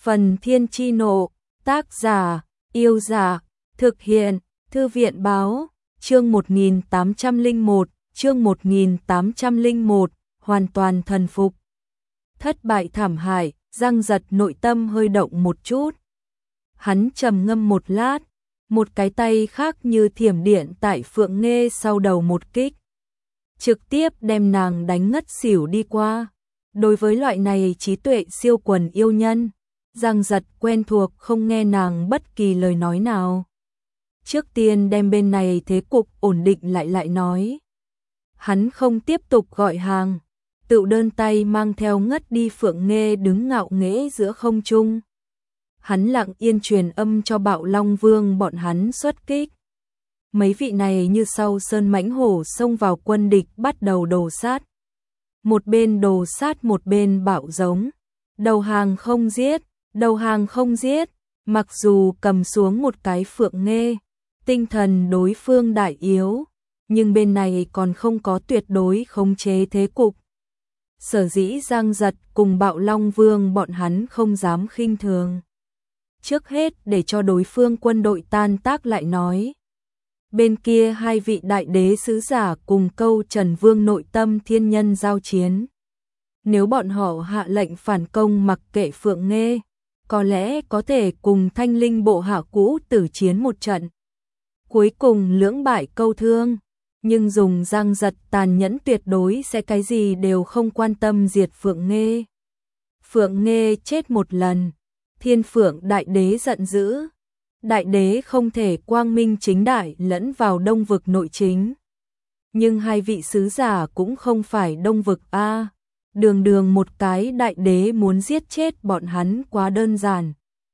Phần Thiên Chi Nộ, tác giả, Yêu Giả, thực hiện, Thư viện Báo, chương 1801, hoàn toàn thần phục. Thất bại thảm hại, Giang Giật nội tâm hơi động một chút. Hắn trầm ngâm một lát, một cái tay khác như thiểm điện tại Phượng Nghê sau đầu một kích, trực tiếp đem nàng đánh ngất xỉu đi qua. Đối với loại này trí tuệ siêu quần yêu nhân, Giang Giật quen thuộc, không nghe nàng bất kỳ lời nói nào. Trước tiên đem bên này thế cục ổn định lại nói. Hắn không tiếp tục gọi hàng, tự đơn tay mang theo ngất đi Phượng Nghê đứng ngạo nghễ giữa không trung. Hắn lặng yên truyền âm cho Bạo Long Vương bọn hắn xuất kích. Mấy vị này như sau sơn mãnh hổ xông vào quân địch bắt đầu đồ sát. Một bên đồ sát một bên bạo giống. Đầu hàng không giết, đầu hàng không giết. Mặc dù cầm xuống một cái Phượng Nghê, tinh thần đối phương đại yếu, nhưng bên này còn không có tuyệt đối khống chế thế cục. Sở dĩ Giang Giật cùng Bạo Long Vương bọn hắn không dám khinh thường. Trước hết để cho đối phương quân đội tan tác lại nói. Bên kia hai vị đại đế sứ giả cùng Câu Trần Vương nội tâm thiên nhân giao chiến. Nếu bọn họ hạ lệnh phản công mặc kệ Phượng Nghê, có lẽ có thể cùng Thanh Linh bộ hạ cũ tử chiến một trận. Cuối cùng lưỡng bại câu thương, nhưng dùng Giang Giật tàn nhẫn tuyệt đối sẽ cái gì đều không quan tâm diệt Phượng Nghê. Phượng Nghê chết một lần, Thiên Phượng đại đế giận dữ. Đại đế không thể quang minh chính đại lẫn vào Đông vực nội chính. Nhưng hai vị sứ giả cũng không phải Đông vực a. Đường một cái đại đế muốn giết chết bọn hắn quá đơn giản.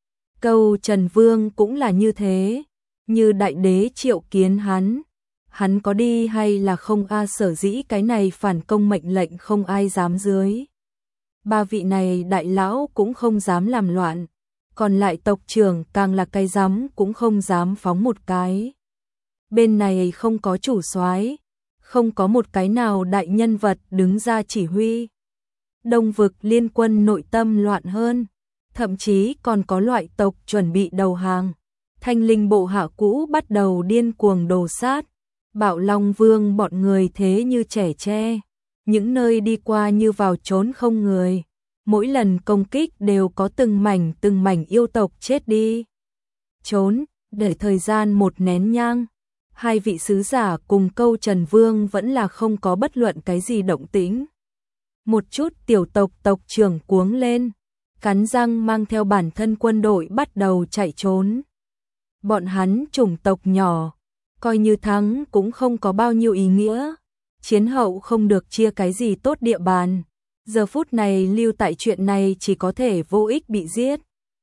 Câu Trần Vương cũng là như thế. Như đại đế triệu kiến hắn có đi hay là không a, sở dĩ cái này phản công mệnh lệnh không ai dám dưới. Ba vị này đại lão cũng không dám làm loạn. Còn lại tộc trưởng càng là cái dám cũng không dám phóng một cái. Bên này không có chủ soái, không có một cái nào đại nhân vật đứng ra chỉ huy. Đông vực liên quân nội tâm loạn hơn, thậm chí còn có loại tộc chuẩn bị đầu hàng. Thanh Linh bộ hạ cũ bắt đầu điên cuồng đồ sát. Bạo Long Vương bọn người thế như trẻ tre, những nơi đi qua như vào trốn không người. Mỗi lần công kích đều có từng mảnh yêu tộc chết đi. Trốn, để thời gian một nén nhang. Hai vị sứ giả cùng Câu Trần Vương vẫn là không có bất luận cái gì động tĩnh. Một chút tiểu tộc tộc trưởng cuống lên, cắn răng mang theo bản thân quân đội bắt đầu chạy trốn. Bọn hắn chủng tộc nhỏ, coi như thắng cũng không có bao nhiêu ý nghĩa. Chiến hậu không được chia cái gì tốt địa bàn. Giờ phút này lưu tại chuyện này chỉ có thể vô ích bị giết.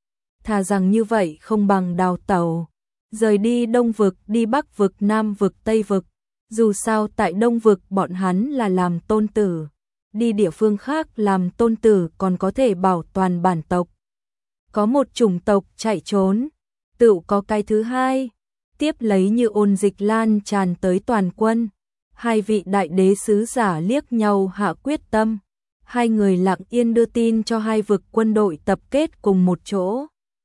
Thà rằng như vậy không bằng đào tẩu, rời đi Đông vực, đi Bắc vực, Nam vực, Tây vực. Dù sao tại Đông vực bọn hắn là làm tôn tử, đi địa phương khác làm tôn tử còn có thể bảo toàn bản tộc. Có một chủng tộc chạy trốn, tự có cái thứ hai, tiếp lấy như ôn dịch lan tràn tới toàn quân. Hai vị đại đế sứ giả liếc nhau hạ quyết tâm. Hai người lặng yên đưa tin cho hai vực quân đội tập kết cùng một chỗ.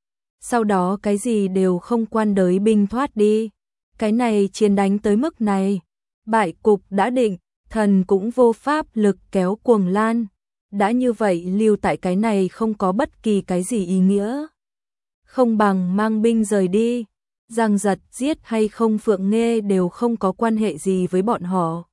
Sau đó cái gì đều không quan đới binh thoát đi. Cái này chiến đánh tới mức này, bại cục đã định, thần cũng vô pháp lực kéo cuồng lan. Đã như vậy lưu tại cái này không có bất kỳ cái gì ý nghĩa. Không bằng mang binh rời đi. Giang Giật giết hay không Phượng Nghê đều không có quan hệ gì với bọn họ.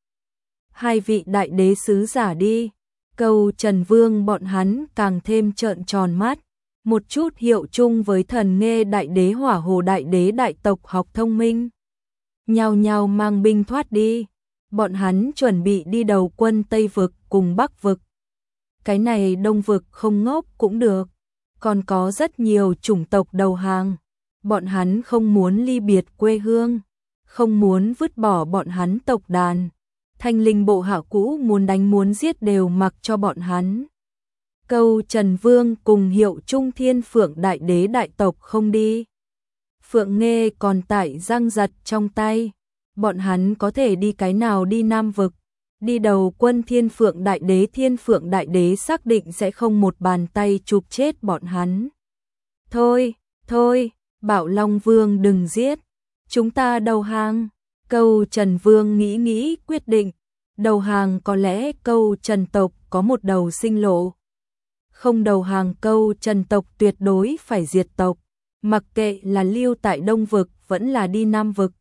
Hai vị đại đế sứ giả đi. Câu Trần Vương bọn hắn càng thêm trợn tròn mắt, một chút hiệu chung với Thần Nghê đại đế Hỏa Hồ đại đế đại tộc học thông minh. Nhao nhao mang binh thoát đi, bọn hắn chuẩn bị đi đầu quân Tây vực cùng Bắc vực. Cái này Đông vực không ngốc cũng được, còn có rất nhiều chủng tộc đầu hàng. Bọn hắn không muốn ly biệt quê hương, không muốn vứt bỏ bọn hắn tộc đàn. Thanh Linh bộ hạ cũ muốn đánh muốn giết đều mặc cho bọn hắn. Câu Trần Vương cùng hiệu trung Thiên Phượng đại đế đại tộc không đi. Phượng Nghê còn tại Giang Giật trong tay. Bọn hắn có thể đi cái nào đi Nam vực. Đi đầu quân Thiên Phượng đại đế xác định sẽ không một bàn tay chụp chết bọn hắn. Thôi, thôi, bảo Long Vương đừng giết, chúng ta đầu hàng. Câu Trần Vương nghĩ quyết định, đầu hàng có lẽ câu Trần tộc có một đầu sinh lộ. Không đầu hàng câu Trần tộc tuyệt đối phải diệt tộc, mặc kệ là lưu tại Đông Vực vẫn là đi Nam Vực.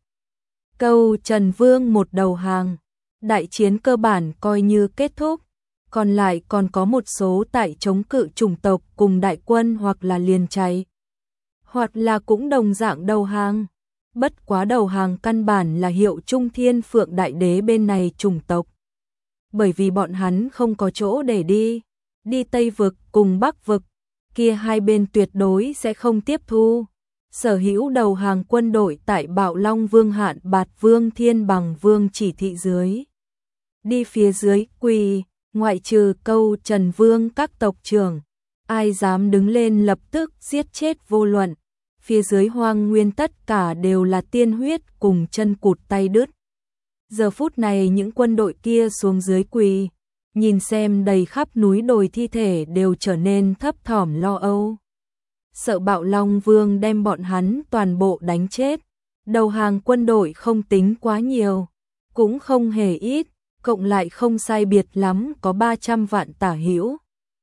Câu Trần Vương một đầu hàng, đại chiến cơ bản coi như kết thúc, còn lại còn có một số tại chống cự chủng tộc cùng đại quân hoặc là liền chạy, hoặc là cũng đồng dạng đầu hàng. Bất quá đầu hàng căn bản là hiệu Trung Thiên Phượng Đại Đế bên này chủng tộc. Bởi vì bọn hắn không có chỗ để đi Tây Vực cùng Bắc Vực, kia hai bên tuyệt đối sẽ không tiếp thu. Sở hữu đầu hàng quân đội tại Bạo Long Vương Hạn Bạt Vương Thiên Bằng Vương chỉ thị dưới. Đi phía dưới quỳ, ngoại trừ câu Trần Vương các tộc trưởng, ai dám đứng lên lập tức giết chết vô luận. Phía dưới hoang nguyên tất cả đều là tiên huyết cùng chân cụt tay đứt. Giờ phút này những quân đội kia xuống dưới quỳ, nhìn xem đầy khắp núi đồi thi thể đều trở nên thấp thỏm lo âu. Sợ Bạo Long Vương đem bọn hắn toàn bộ đánh chết. Đầu hàng quân đội không tính quá nhiều, cũng không hề ít, cộng lại không sai biệt lắm có 300 vạn tả hữu.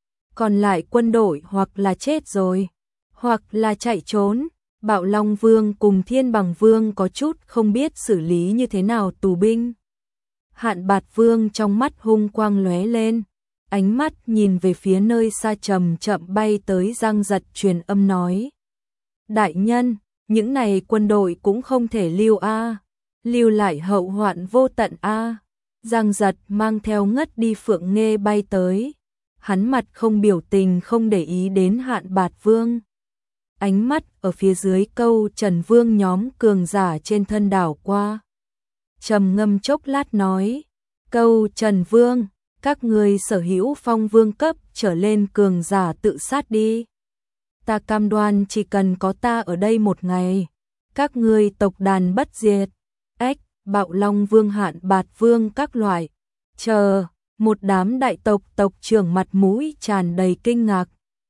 Còn lại quân đội hoặc là chết rồi, hoặc là chạy trốn. Bạo Long Vương cùng Thiên Bằng Vương có chút không biết xử lý như thế nào tù binh. Hạn Bạt Vương trong mắt hung quang lóe lên, ánh mắt nhìn về phía nơi xa chậm chậm bay tới Giang Giật truyền âm nói. Đại nhân, những này quân đội cũng không thể lưu lưu lại hậu hoạn vô tận Giang Giật mang theo ngất đi Phượng Nghê bay tới, hắn mặt không biểu tình không để ý đến Hạn Bạt Vương. Ánh mắt ở phía dưới câu Trần Vương nhóm cường giả trên thân đảo qua. Trầm ngâm chốc lát nói, câu Trần Vương, các người sở hữu phong vương cấp trở lên cường giả tự sát đi. Ta cam đoan chỉ cần có ta ở đây một ngày, các người tộc đàn bất diệt. Ếch, Bạo Long Vương Hạn Bạt Vương các loại. Chờ, một đám đại tộc tộc trưởng mặt mũi tràn đầy kinh ngạc.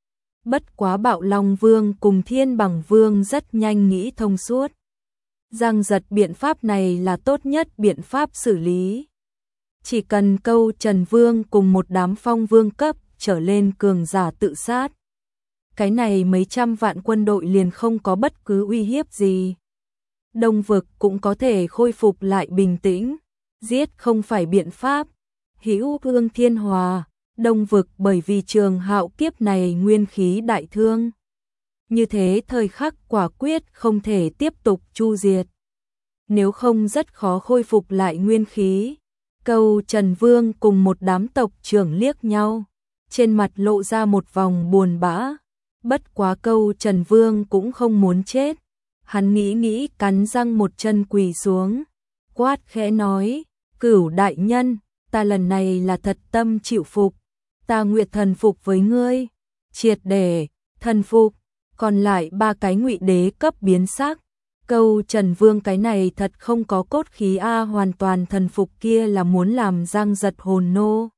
Bất quá Bạo Long Vương cùng Thiên Bằng Vương rất nhanh nghĩ thông suốt. Giang Giật biện pháp này là tốt nhất biện pháp xử lý. Chỉ cần câu Trần Vương cùng một đám phong vương cấp trở lên cường giả tự sát. Cái này mấy trăm vạn quân đội liền không có bất cứ uy hiếp gì. Đông Vực cũng có thể khôi phục lại bình tĩnh. Giết không phải biện pháp. Hữu Vương Thiên Hòa, Đông Vực bởi vì Trường Hạo kiếp này nguyên khí đại thương. Như thế thời khắc quả quyết không thể tiếp tục chu diệt. Nếu không rất khó khôi phục lại nguyên khí. Câu Trần Vương cùng một đám tộc trưởng liếc nhau, trên mặt lộ ra một vòng buồn bã. Bất quá câu Trần Vương cũng không muốn chết. Hắn nghĩ cắn răng một chân quỳ xuống, quát khẽ nói, Cửu đại nhân, ta lần này là thật tâm chịu phục. Ta nguyện thần phục với ngươi, triệt để thần phục. Còn lại ba cái ngụy đế cấp biến sắc. Câu Trần Vương cái này thật không có cốt khí hoàn toàn thần phục kia là muốn làm Giang Giật hồn nô.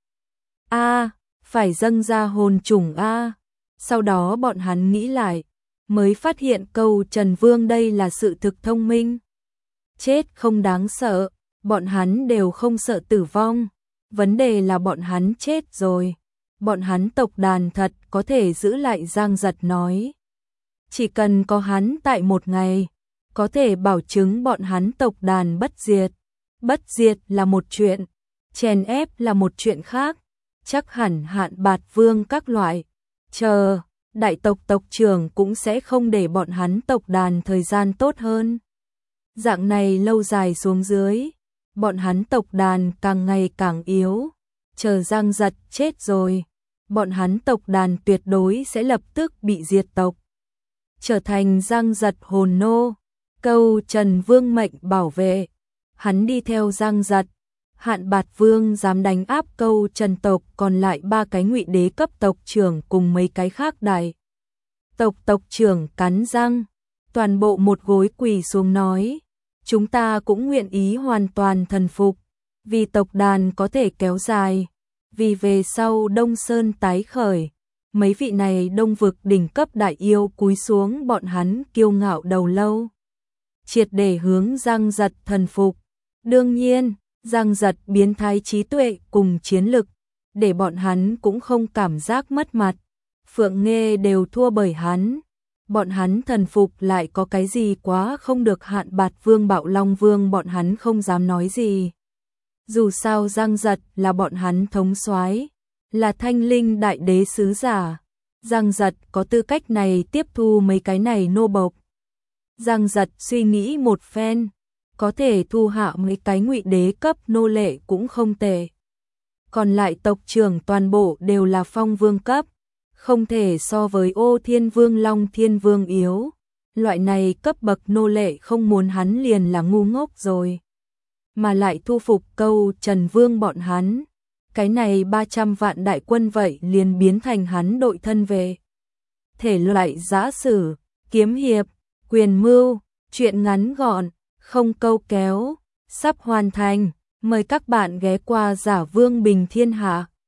Phải dâng ra hồn chủng Sau đó bọn hắn nghĩ lại, mới phát hiện câu Trần Vương đây là sự thực thông minh. Chết không đáng sợ, bọn hắn đều không sợ tử vong. Vấn đề là bọn hắn chết rồi. Bọn hắn tộc đàn thật có thể giữ lại. Giang Giật nói. Chỉ cần có hắn tại một ngày, có thể bảo chứng bọn hắn tộc đàn bất diệt. Bất diệt là một chuyện, chèn ép là một chuyện khác. Chắc hẳn Hạn Bạt Vương các loại, đại tộc tộc trưởng cũng sẽ không để bọn hắn tộc đàn thời gian tốt hơn. Dạng này lâu dài xuống dưới, bọn hắn tộc đàn càng ngày càng yếu. Chờ Giang Giật chết rồi, bọn hắn tộc đàn tuyệt đối sẽ lập tức bị diệt tộc. Trở thành Giang Giật hồn nô. Câu Trần Vương mệnh bảo vệ. Hắn đi theo Giang Giật. Hạn Bạt Vương dám đánh áp câu Trần tộc, còn lại ba cái ngụy đế cấp tộc trưởng cùng mấy cái khác đại tộc trưởng cắn răng, toàn bộ một gối quỳ xuống nói, chúng ta cũng nguyện ý hoàn toàn thần phục, vì tộc đàn có thể kéo dài, vì về sau Đông Sơn tái khởi, mấy vị này Đông vực đỉnh cấp đại yêu cúi xuống, bọn hắn kiêu ngạo đầu lâu, triệt để hướng Giang Giật thần phục. Đương nhiên, Giang Giật biến thái trí tuệ cùng chiến lực, để bọn hắn cũng không cảm giác mất mặt. Phượng Nghê đều thua bởi hắn, bọn hắn thần phục lại có cái gì quá không được. Hạn Bạt Vương, Bạo Long Vương bọn hắn không dám nói gì. Dù sao Giang Giật là bọn hắn thống soái, là Thanh Linh đại đế sứ giả. Giang Giật có tư cách này tiếp thu mấy cái này nô bộc. Giang Giật suy nghĩ một phen, có thể thu hạ mấy cái ngụy đế cấp nô lệ cũng không tệ. Còn lại tộc trưởng toàn bộ đều là phong vương cấp, không thể so với Ô Thiên Vương, Long Thiên Vương yếu. Loại này cấp bậc nô lệ không muốn hắn liền là ngu ngốc rồi. Mà lại thu phục Câu Trần Vương bọn hắn, cái này 300 vạn đại quân vậy liền biến thành hắn đội thân về. Thể loại giã sử, kiếm hiệp, quyền mưu, truyện ngắn gọn, không câu kéo, sắp hoàn thành. Mời các bạn ghé qua Giả Vương Bình Thiên Hạ.